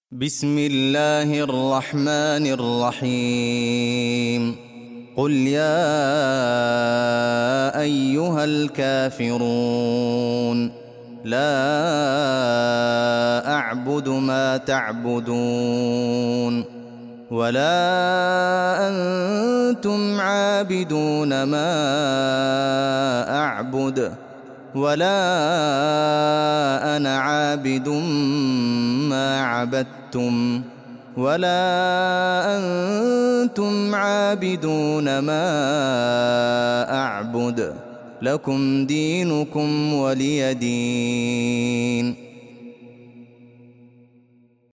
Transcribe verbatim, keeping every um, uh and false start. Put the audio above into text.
بسم الله الرحمن الرحيم قل يا أيها الكافرون لا أعبد ما تعبدون ولا أنتم عابدون ما أعبد ولا أنا عابد ما عبدتم ولا أنتم عابدون ما أعبد لكم دينكم ولي دين.